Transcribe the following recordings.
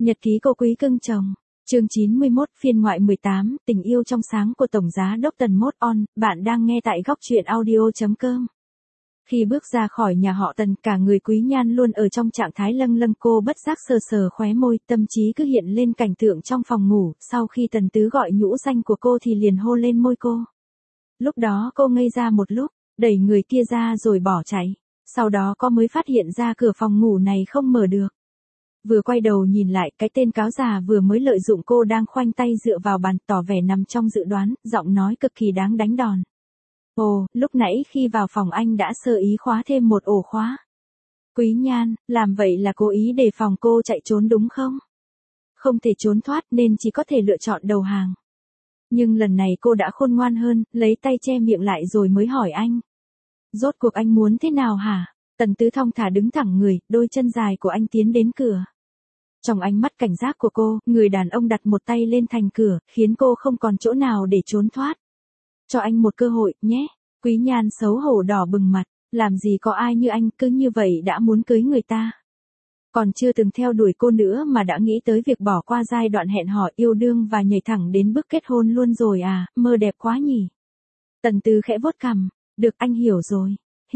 Nhật ký cô quý cưng chồng. Chương 91, phiên ngoại 18, tình yêu trong sáng của Tổng Giá Đốc Tần Mốt On, bạn đang nghe tại góc truyện audio.com. Khi bước ra khỏi nhà họ Tần, cả người Quý Nhan luôn ở trong trạng thái lâng lâng, cô bất giác sờ sờ khóe môi, tâm trí cứ hiện lên cảnh tượng trong phòng ngủ, sau khi Tần Tứ gọi nhũ danh của cô thì liền hôn lên môi cô. Lúc đó cô ngây ra một lúc, đẩy người kia ra rồi bỏ chạy, sau đó cô mới phát hiện ra cửa phòng ngủ này không mở được. Vừa quay đầu nhìn lại, cái tên cáo già vừa mới lợi dụng cô đang khoanh tay dựa vào bàn, tỏ vẻ nằm trong dự đoán, giọng nói cực kỳ đáng đánh đòn. Ồ, lúc nãy khi vào phòng anh đã sơ ý khóa thêm một ổ khóa. Quý Nhan, làm vậy là cố ý đề phòng cô chạy trốn đúng không? Không thể trốn thoát nên chỉ có thể lựa chọn đầu hàng. Nhưng lần này cô đã khôn ngoan hơn, lấy tay che miệng lại rồi mới hỏi anh. Rốt cuộc anh muốn thế nào hả? Tần Tứ thong thả đứng thẳng người, đôi chân dài của anh tiến đến cửa. Trong ánh mắt cảnh giác của cô, người đàn ông đặt một tay lên thành cửa, khiến cô không còn chỗ nào để trốn thoát. Cho anh một cơ hội, nhé. Quý Nhan xấu hổ đỏ bừng mặt, làm gì có ai như anh cứ như vậy đã muốn cưới người ta. Còn chưa từng theo đuổi cô nữa mà đã nghĩ tới việc bỏ qua giai đoạn hẹn hò yêu đương và nhảy thẳng đến bước kết hôn luôn rồi à, mơ đẹp quá nhỉ. Tần Tứ khẽ vuốt cằm, được anh hiểu rồi.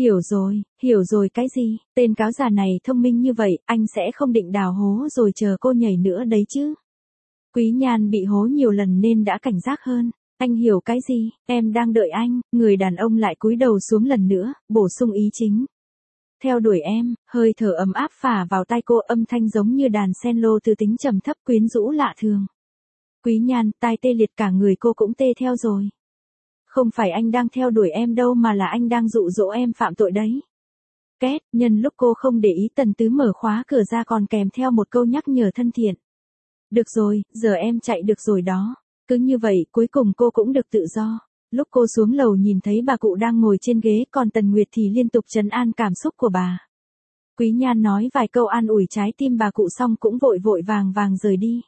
Hiểu rồi cái gì, tên cáo già này thông minh như vậy, anh sẽ không định đào hố rồi chờ cô nhảy nữa đấy chứ. Quý Nhan bị hố nhiều lần nên đã cảnh giác hơn. Anh hiểu cái gì, em đang đợi anh, người đàn ông lại cúi đầu xuống lần nữa, bổ sung ý chính. Theo đuổi em, hơi thở ấm áp phả vào tai cô, âm thanh giống như đàn cello từ tính trầm thấp quyến rũ lạ thường. Quý Nhan, tai tê liệt, cả người cô cũng tê theo rồi. Không phải anh đang theo đuổi em đâu mà là anh đang dụ dỗ em phạm tội đấy. Két, nhân lúc cô không để ý, Tần Tứ mở khóa cửa ra còn kèm theo một câu nhắc nhở thân thiện. Được rồi, giờ em chạy được rồi đó. Cứ như vậy, cuối cùng cô cũng được tự do. Lúc cô xuống lầu nhìn thấy bà cụ đang ngồi trên ghế, còn Tần Nguyệt thì liên tục trấn an cảm xúc của bà. Quý Nhan nói vài câu an ủi trái tim bà cụ xong cũng vội vội vàng vàng rời đi.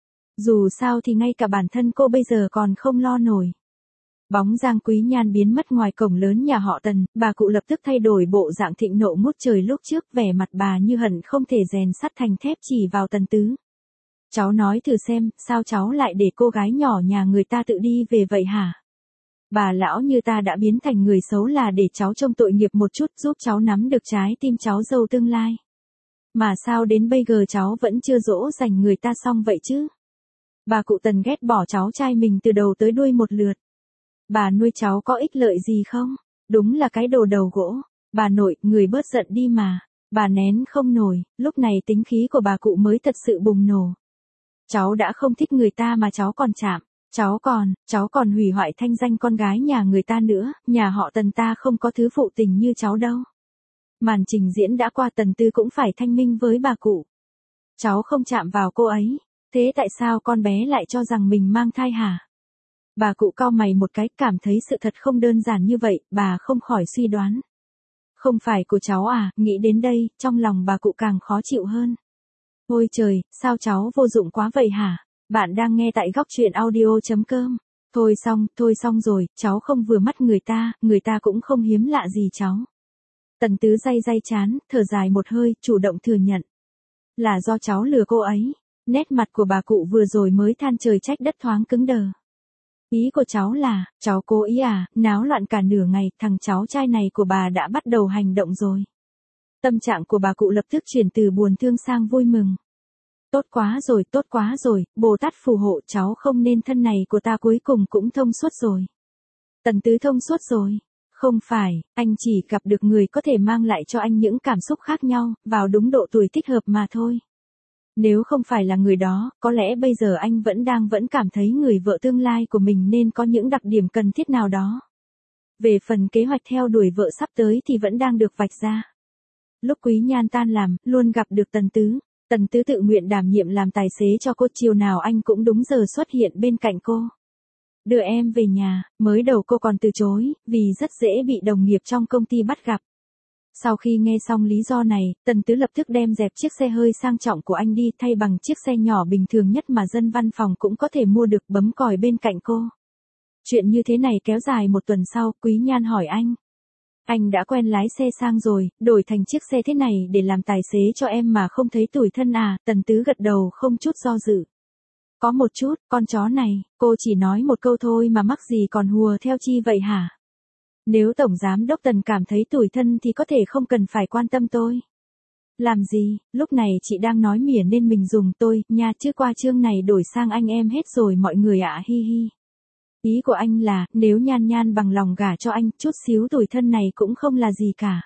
Dù sao thì ngay cả bản thân cô bây giờ còn không lo nổi. Bóng dáng Quý Nhan biến mất ngoài cổng lớn nhà họ Tần, bà cụ lập tức thay đổi bộ dạng thịnh nộ ngút trời lúc trước, vẻ mặt bà như hận không thể rèn sắt thành thép chỉ vào Tần Tứ. Cháu nói thử xem, sao cháu lại để cô gái nhỏ nhà người ta tự đi về vậy hả? Bà lão như ta đã biến thành người xấu là để cháu trông tội nghiệp một chút, giúp cháu nắm được trái tim cháu dâu tương lai. Mà sao đến bây giờ cháu vẫn chưa dỗ dành người ta xong vậy chứ? Bà cụ Tần ghét bỏ cháu trai mình từ đầu tới đuôi một lượt. Bà nuôi cháu có ích lợi gì không? Đúng là cái đồ đầu gỗ. Bà nội, người bớt giận đi mà. Bà nén không nổi, lúc này tính khí của bà cụ mới thật sự bùng nổ. Cháu đã không thích người ta mà cháu còn chạm. Cháu còn hủy hoại thanh danh con gái nhà người ta nữa, nhà họ Tần ta không có thứ phụ tình như cháu đâu. Màn trình diễn đã qua, Tần Tư cũng phải thanh minh với bà cụ. Cháu không chạm vào cô ấy, thế tại sao con bé lại cho rằng mình mang thai hả? Bà cụ cau mày một cái, cảm thấy sự thật không đơn giản như vậy, bà không khỏi suy đoán. Không phải của cháu à, nghĩ đến đây, trong lòng bà cụ càng khó chịu hơn. Ôi trời, sao cháu vô dụng quá vậy hả? Bạn đang nghe tại góc truyện audio.com. Thôi xong rồi, cháu không vừa mắt người ta cũng không hiếm lạ gì cháu. Tần Tứ day chán, thở dài một hơi, chủ động thừa nhận. Là do cháu lừa cô ấy. Nét mặt của bà cụ vừa rồi mới than trời trách đất thoáng cứng đờ. Ý của cháu là, cháu cố ý à, náo loạn cả nửa ngày, thằng cháu trai này của bà đã bắt đầu hành động rồi. Tâm trạng của bà cụ lập tức chuyển từ buồn thương sang vui mừng. Tốt quá rồi, Bồ Tát phù hộ, cháu không nên thân này của ta cuối cùng cũng thông suốt rồi. Tần Tứ thông suốt rồi. Không phải, anh chỉ gặp được người có thể mang lại cho anh những cảm xúc khác nhau, vào đúng độ tuổi thích hợp mà thôi. Nếu không phải là người đó, có lẽ bây giờ anh vẫn cảm thấy người vợ tương lai của mình nên có những đặc điểm cần thiết nào đó. Về phần kế hoạch theo đuổi vợ sắp tới thì vẫn đang được vạch ra. Lúc Quý Nhan tan làm, luôn gặp được Tần Tứ. Tần Tứ tự nguyện đảm nhiệm làm tài xế cho cô, chiều nào anh cũng đúng giờ xuất hiện bên cạnh cô. Đưa em về nhà, mới đầu cô còn từ chối, vì rất dễ bị đồng nghiệp trong công ty bắt gặp. Sau khi nghe xong lý do này, Tần Tứ lập tức đem dẹp chiếc xe hơi sang trọng của anh đi, thay bằng chiếc xe nhỏ bình thường nhất mà dân văn phòng cũng có thể mua được, bấm còi bên cạnh cô. Chuyện như thế này kéo dài một tuần sau, Quý Nhan hỏi anh. Anh đã quen lái xe sang rồi, đổi thành chiếc xe thế này để làm tài xế cho em mà không thấy tủi thân à, Tần Tứ gật đầu không chút do dự. Có một chút, con chó này, cô chỉ nói một câu thôi mà mắc gì còn hùa theo chi vậy hả? Nếu Tổng Giám Đốc Tần cảm thấy tủi thân thì có thể không cần phải quan tâm tôi. Làm gì, lúc này chị đang nói mỉa nên mình dùng tôi, nha chứ qua chương này đổi sang anh em hết rồi mọi người ạ hi hi. Ý của anh là, nếu Nhan Nhan bằng lòng gả cho anh, chút xíu tủi thân này cũng không là gì cả.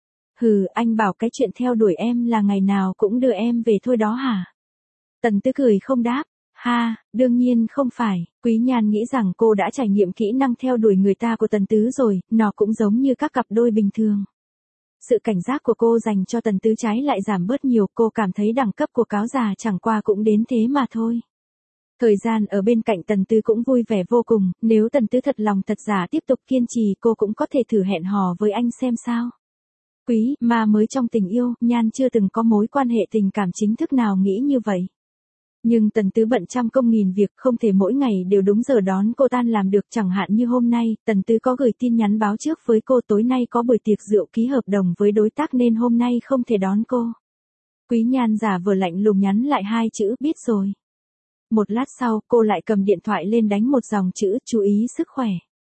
Hừ, anh bảo cái chuyện theo đuổi em là ngày nào cũng đưa em về thôi đó hả? Tần Tứ cười không đáp. Ha, đương nhiên không phải, Quý Nhan nghĩ rằng cô đã trải nghiệm kỹ năng theo đuổi người ta của Tần Tứ rồi, nó cũng giống như các cặp đôi bình thường. Sự cảnh giác của cô dành cho Tần Tứ trái lại giảm bớt nhiều, cô cảm thấy đẳng cấp của cáo già chẳng qua cũng đến thế mà thôi. Thời gian ở bên cạnh Tần Tứ cũng vui vẻ vô cùng, nếu Tần Tứ thật lòng thật giả tiếp tục kiên trì cô cũng có thể thử hẹn hò với anh xem sao. Quý, mà mới trong tình yêu, Nhan chưa từng có mối quan hệ tình cảm chính thức nào nghĩ như vậy. Nhưng Tần Tứ bận trăm công nghìn việc không thể mỗi ngày đều đúng giờ đón cô tan làm được, chẳng hạn như hôm nay, Tần Tứ có gửi tin nhắn báo trước với cô tối nay có buổi tiệc rượu ký hợp đồng với đối tác nên hôm nay không thể đón cô. Quý Nhan giả vờ lạnh lùng nhắn lại hai chữ biết rồi. Một lát sau, cô lại cầm điện thoại lên đánh một dòng chữ chú ý sức khỏe.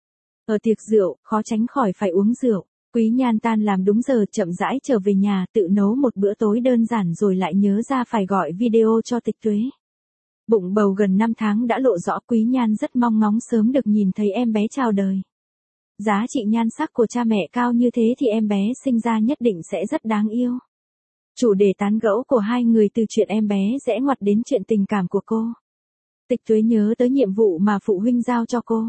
Ở tiệc rượu, khó tránh khỏi phải uống rượu. Quý Nhan tan làm đúng giờ chậm rãi trở về nhà tự nấu một bữa tối đơn giản rồi lại nhớ ra phải gọi video cho Tịch Tuế. Bụng bầu gần 5 tháng đã lộ rõ, Quý Nhan rất mong ngóng sớm được nhìn thấy em bé chào đời. Giá trị nhan sắc của cha mẹ cao như thế thì em bé sinh ra nhất định sẽ rất đáng yêu. Chủ đề tán gẫu của hai người từ chuyện em bé rẽ ngoặt đến chuyện tình cảm của cô. Tịch Tuế nhớ tới nhiệm vụ mà phụ huynh giao cho cô.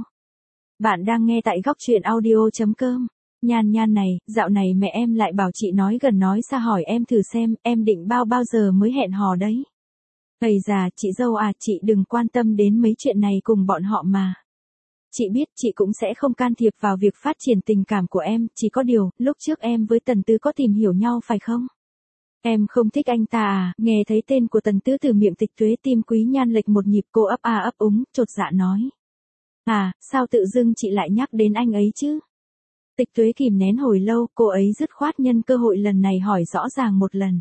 Bạn đang nghe tại góc truyện audio.com. Nhan Nhan này, dạo này mẹ em lại bảo chị nói gần nói xa hỏi em thử xem, em định bao giờ mới hẹn hò đấy. Ây già, chị dâu à, chị đừng quan tâm đến mấy chuyện này cùng bọn họ mà. Chị biết chị cũng sẽ không can thiệp vào việc phát triển tình cảm của em, chỉ có điều, lúc trước em với Tần Tứ có tìm hiểu nhau phải không? Em không thích anh ta à, nghe thấy tên của Tần Tứ từ miệng Tịch Tuế tim Quý Nhan lệch một nhịp, cô ấp a ấp úng, chột dạ nói. À, sao tự dưng chị lại nhắc đến anh ấy chứ? Tịch Tuế kìm nén hồi lâu, cô ấy dứt khoát nhân cơ hội lần này hỏi rõ ràng một lần.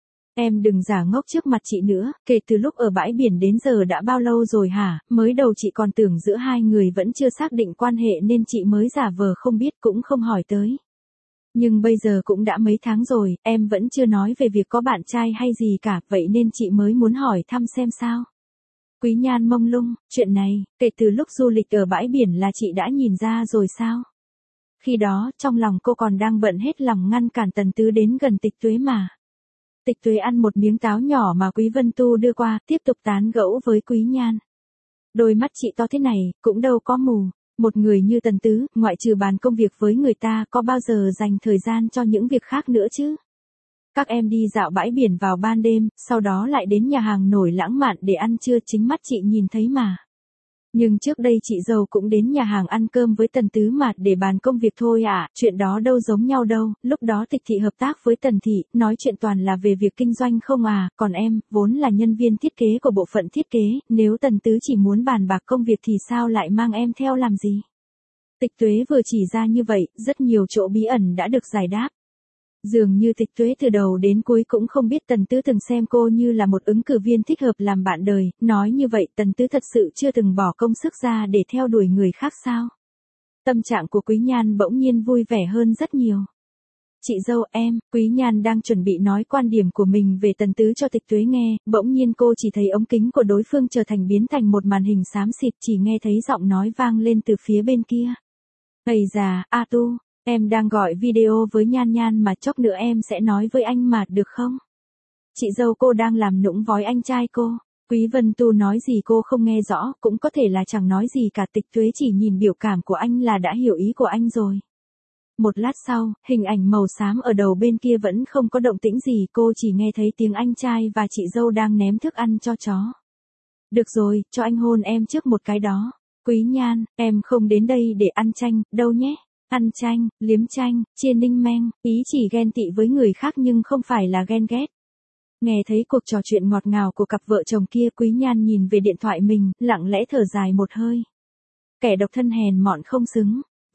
Em đừng giả ngốc trước mặt chị nữa, kể từ lúc ở bãi biển đến giờ đã bao lâu rồi hả, mới đầu chị còn tưởng giữa hai người vẫn chưa xác định quan hệ nên chị mới giả vờ không biết cũng không hỏi tới. Nhưng bây giờ cũng đã mấy tháng rồi, em vẫn chưa nói về việc có bạn trai hay gì cả, vậy nên chị mới muốn hỏi thăm xem sao. Quý Nhan mông lung, chuyện này, kể từ lúc du lịch ở bãi biển là chị đã nhìn ra rồi sao? Khi đó, trong lòng cô còn đang bận hết lòng ngăn cản Tần Tứ đến gần Tịch Tuế mà. Tịch Tuế ăn một miếng táo nhỏ mà Quý Vân Tu đưa qua, tiếp tục tán gẫu với Quý Nhan. Đôi mắt chị to thế này, cũng đâu có mù. Một người như Tần Tứ, ngoại trừ bàn công việc với người ta, có bao giờ dành thời gian cho những việc khác nữa chứ? Các em đi dạo bãi biển vào ban đêm, sau đó lại đến nhà hàng nổi lãng mạn để ăn trưa, chính mắt chị nhìn thấy mà. Nhưng trước đây chị dâu cũng đến nhà hàng ăn cơm với Tần Tứ mà để bàn công việc thôi à, chuyện đó đâu giống nhau đâu, lúc đó Tịch Thị hợp tác với Tần Thị, nói chuyện toàn là về việc kinh doanh không à, còn em, vốn là nhân viên thiết kế của bộ phận thiết kế, nếu Tần Tứ chỉ muốn bàn bạc công việc thì sao lại mang em theo làm gì? Tịch Tuế vừa chỉ ra như vậy, rất nhiều chỗ bí ẩn đã được giải đáp. Dường như Tịch Tuế từ đầu đến cuối cũng không biết Tần Tứ từng xem cô như là một ứng cử viên thích hợp làm bạn đời, nói như vậy Tần Tứ thật sự chưa từng bỏ công sức ra để theo đuổi người khác sao? Tâm trạng của Quý Nhan bỗng nhiên vui vẻ hơn rất nhiều. Chị dâu em, Quý Nhan đang chuẩn bị nói quan điểm của mình về Tần Tứ cho Tịch Tuế nghe, bỗng nhiên cô chỉ thấy ống kính của đối phương biến thành một màn hình xám xịt, chỉ nghe thấy giọng nói vang lên từ phía bên kia. Ây già, A Tu. Em đang gọi video với Nhan Nhan mà chốc nữa em sẽ nói với anh mà được không? Chị dâu cô đang làm nũng vói anh trai cô. Quý Vân Tu nói gì cô không nghe rõ, cũng có thể là chẳng nói gì cả, Tịch Tuế chỉ nhìn biểu cảm của anh là đã hiểu ý của anh rồi. Một lát sau, hình ảnh màu xám ở đầu bên kia vẫn không có động tĩnh gì, cô chỉ nghe thấy tiếng anh trai và chị dâu đang ném thức ăn cho chó. Được rồi, cho anh hôn em trước một cái đó. Quý Nhan, em không đến đây để ăn chanh, đâu nhé. Ăn chanh, liếm chanh, chia ninh men, ý chỉ ghen tị với người khác nhưng không phải là ghen ghét. Nghe thấy cuộc trò chuyện ngọt ngào của cặp vợ chồng kia, Quý Nhan nhìn về điện thoại mình, lặng lẽ thở dài một hơi. Kẻ độc thân hèn mọn không xứng.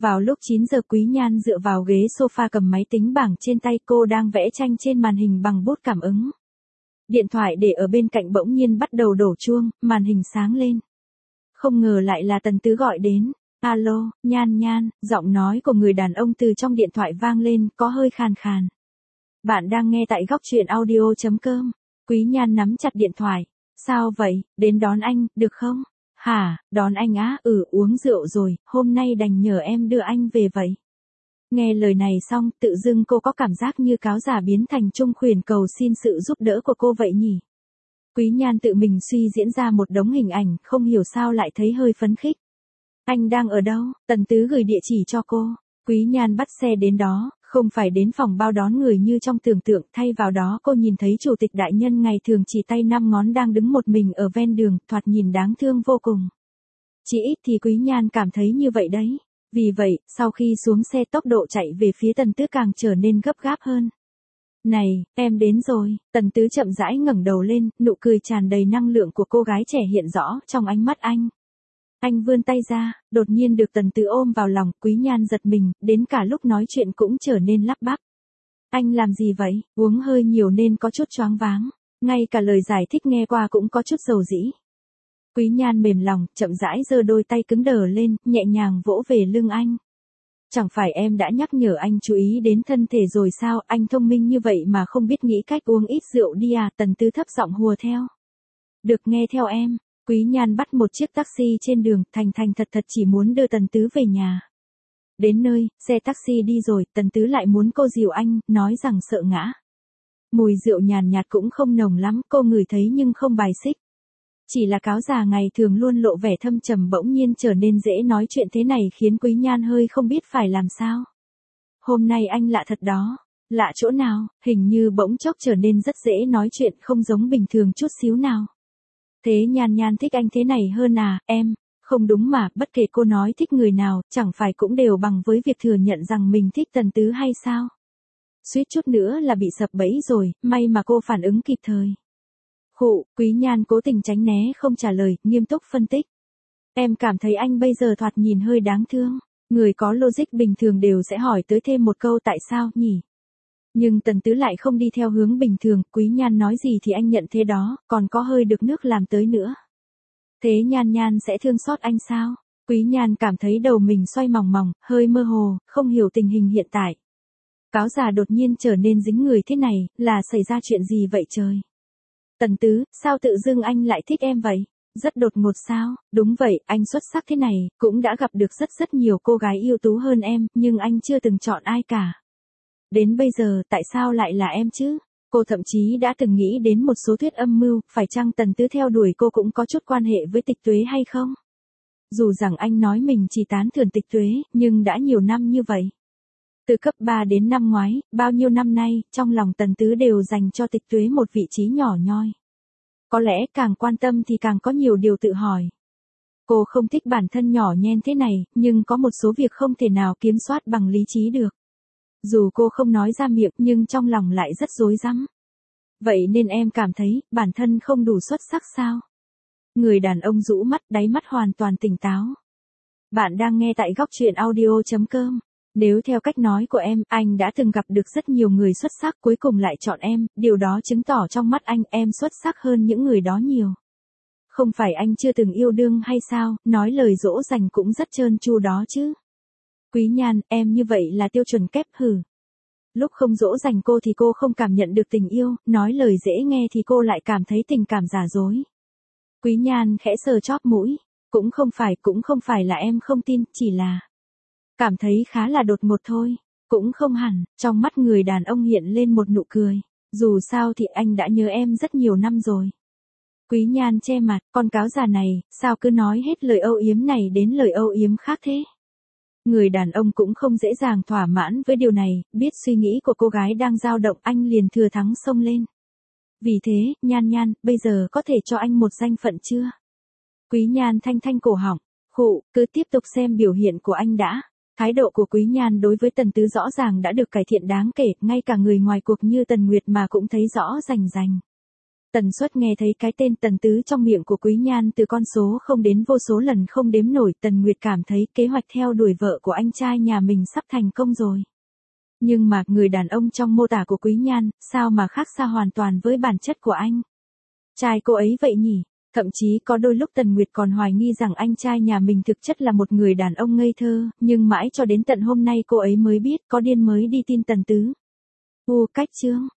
Vào lúc 9 giờ Quý Nhan dựa vào ghế sofa cầm máy tính bảng trên tay, cô đang vẽ tranh trên màn hình bằng bút cảm ứng. Điện thoại để ở bên cạnh bỗng nhiên bắt đầu đổ chuông, màn hình sáng lên. Không ngờ lại là Tần Tứ gọi đến. Alo, Nhan Nhan, giọng nói của người đàn ông từ trong điện thoại vang lên, có hơi khàn khàn. Bạn đang nghe tại góc truyện audio.com. Quý Nhan nắm chặt điện thoại. Sao vậy, đến đón anh, được không? Hả, đón anh á? Uống rượu rồi, hôm nay đành nhờ em đưa anh về vậy. Nghe lời này xong, tự dưng cô có cảm giác như cáo giả biến thành Trung Khuyển cầu xin sự giúp đỡ của cô vậy nhỉ? Quý Nhan tự mình suy diễn ra một đống hình ảnh, không hiểu sao lại thấy hơi phấn khích. Anh đang ở đâu? Tần Tứ gửi địa chỉ cho cô. Quý Nhan bắt xe đến đó, không phải đến phòng bao đón người như trong tưởng tượng, thay vào đó cô nhìn thấy chủ tịch đại nhân ngày thường chỉ tay 5 ngón đang đứng một mình ở ven đường, thoạt nhìn đáng thương vô cùng. Chỉ ít thì Quý Nhan cảm thấy như vậy đấy. Vì vậy, sau khi xuống xe tốc độ chạy về phía Tần Tứ càng trở nên gấp gáp hơn. Này, em đến rồi. Tần Tứ chậm rãi ngẩng đầu lên, nụ cười tràn đầy năng lượng của cô gái trẻ hiện rõ trong ánh mắt anh. Anh vươn tay ra, đột nhiên được Tần Tứ ôm vào lòng, Quý Nhan giật mình, đến cả lúc nói chuyện cũng trở nên lắp bắp. Anh làm gì vậy? Uống hơi nhiều nên có chút choáng váng. Ngay cả lời giải thích nghe qua cũng có chút dầu dĩ. Quý Nhan mềm lòng, chậm rãi giơ đôi tay cứng đờ lên, nhẹ nhàng vỗ về lưng anh. Chẳng phải em đã nhắc nhở anh chú ý đến thân thể rồi sao? Anh thông minh như vậy mà không biết nghĩ cách uống ít rượu đi à? Tần Tứ thấp giọng hùa theo. Được, nghe theo em. Quý Nhan bắt một chiếc taxi trên đường, thành thật chỉ muốn đưa Tần Tứ về nhà. Đến nơi, xe taxi đi rồi, Tần Tứ lại muốn cô dìu anh, nói rằng sợ ngã. Mùi rượu nhàn nhạt cũng không nồng lắm, cô ngửi thấy nhưng không bài xích. Chỉ là cáo già ngày thường luôn lộ vẻ thâm trầm bỗng nhiên trở nên dễ nói chuyện thế này khiến Quý Nhan hơi không biết phải làm sao. Hôm nay anh lạ thật đó. Lạ chỗ nào? Hình như bỗng chốc trở nên rất dễ nói chuyện, không giống bình thường chút xíu nào. Thế Nhan Nhan thích anh thế này hơn à, em? Không đúng mà, bất kể cô nói thích người nào, chẳng phải cũng đều bằng với việc thừa nhận rằng mình thích Tần Tứ hay sao? Suýt chút nữa là bị sập bẫy rồi, may mà cô phản ứng kịp thời. Khụ, Quý Nhan cố tình tránh né không trả lời, nghiêm túc phân tích. Em cảm thấy anh bây giờ thoạt nhìn hơi đáng thương. Người có logic bình thường đều sẽ hỏi tới thêm một câu tại sao nhỉ? Nhưng Tần Tứ lại không đi theo hướng bình thường, Quý Nhan nói gì thì anh nhận thế đó, còn có hơi được nước làm tới nữa. Thế Nhan Nhan sẽ thương xót anh sao? Quý Nhan cảm thấy đầu mình xoay mòng mòng, hơi mơ hồ, không hiểu tình hình hiện tại. Cáo già đột nhiên trở nên dính người thế này, là xảy ra chuyện gì vậy trời? Tần Tứ, sao tự dưng anh lại thích em vậy? Rất đột ngột sao? Đúng vậy, anh xuất sắc thế này, cũng đã gặp được rất nhiều cô gái ưu tú hơn em, nhưng anh chưa từng chọn ai cả. Đến bây giờ, tại sao lại là em chứ? Cô thậm chí đã từng nghĩ đến một số thuyết âm mưu, phải chăng Tần Tứ theo đuổi cô cũng có chút quan hệ với Tịch Tuế hay không? Dù rằng anh nói mình chỉ tán thưởng Tịch Tuế, nhưng đã nhiều năm như vậy. Từ cấp 3 đến năm ngoái, bao nhiêu năm nay, trong lòng Tần Tứ đều dành cho Tịch Tuế một vị trí nhỏ nhoi. Có lẽ càng quan tâm thì càng có nhiều điều tự hỏi. Cô không thích bản thân nhỏ nhen thế này, nhưng có một số việc không thể nào kiểm soát bằng lý trí được. Dù cô không nói ra miệng nhưng trong lòng lại rất rối rắm. Vậy nên em cảm thấy, bản thân không đủ xuất sắc sao? Người đàn ông rũ mắt, đáy mắt hoàn toàn tỉnh táo. Bạn đang nghe tại góc truyện audio.com. Nếu theo cách nói của em, anh đã từng gặp được rất nhiều người xuất sắc cuối cùng lại chọn em, điều đó chứng tỏ trong mắt anh em xuất sắc hơn những người đó nhiều. Không phải anh chưa từng yêu đương hay sao, nói lời dỗ dành cũng rất trơn tru đó chứ. Quý Nhan, em như vậy là tiêu chuẩn kép hử. Lúc không dỗ dành cô thì cô không cảm nhận được tình yêu, nói lời dễ nghe thì cô lại cảm thấy tình cảm giả dối. Quý Nhan khẽ sờ chóp mũi, cũng không phải là em không tin, chỉ là cảm thấy khá là đột ngột thôi, cũng không hẳn. Trong mắt người đàn ông hiện lên một nụ cười, dù sao thì anh đã nhớ em rất nhiều năm rồi. Quý Nhan che mặt, con cáo già này, sao cứ nói hết lời âu yếm này đến lời âu yếm khác thế? Người đàn ông cũng không dễ dàng thỏa mãn với điều này, biết suy nghĩ của cô gái đang dao động, anh liền thừa thắng xông lên. Vì thế, Nhan Nhan, bây giờ có thể cho anh một danh phận chưa? Quý Nhan thanh cổ họng, khụ, cứ tiếp tục xem biểu hiện của anh đã. Thái độ của Quý Nhan đối với Tần Tứ rõ ràng đã được cải thiện đáng kể, ngay cả người ngoài cuộc như Tần Nguyệt mà cũng thấy rõ rành rành. Tần Suất nghe thấy cái tên Tần Tứ trong miệng của Quý Nhan từ con số không đến vô số lần không đếm nổi, Tần Nguyệt cảm thấy kế hoạch theo đuổi vợ của anh trai nhà mình sắp thành công rồi. Nhưng mà, người đàn ông trong mô tả của Quý Nhan, sao mà khác xa hoàn toàn với bản chất của anh trai cô ấy vậy nhỉ? Thậm chí có đôi lúc Tần Nguyệt còn hoài nghi rằng anh trai nhà mình thực chất là một người đàn ông ngây thơ, nhưng mãi cho đến tận hôm nay cô ấy mới biết có điên mới đi tin Tần Tứ. Cách chương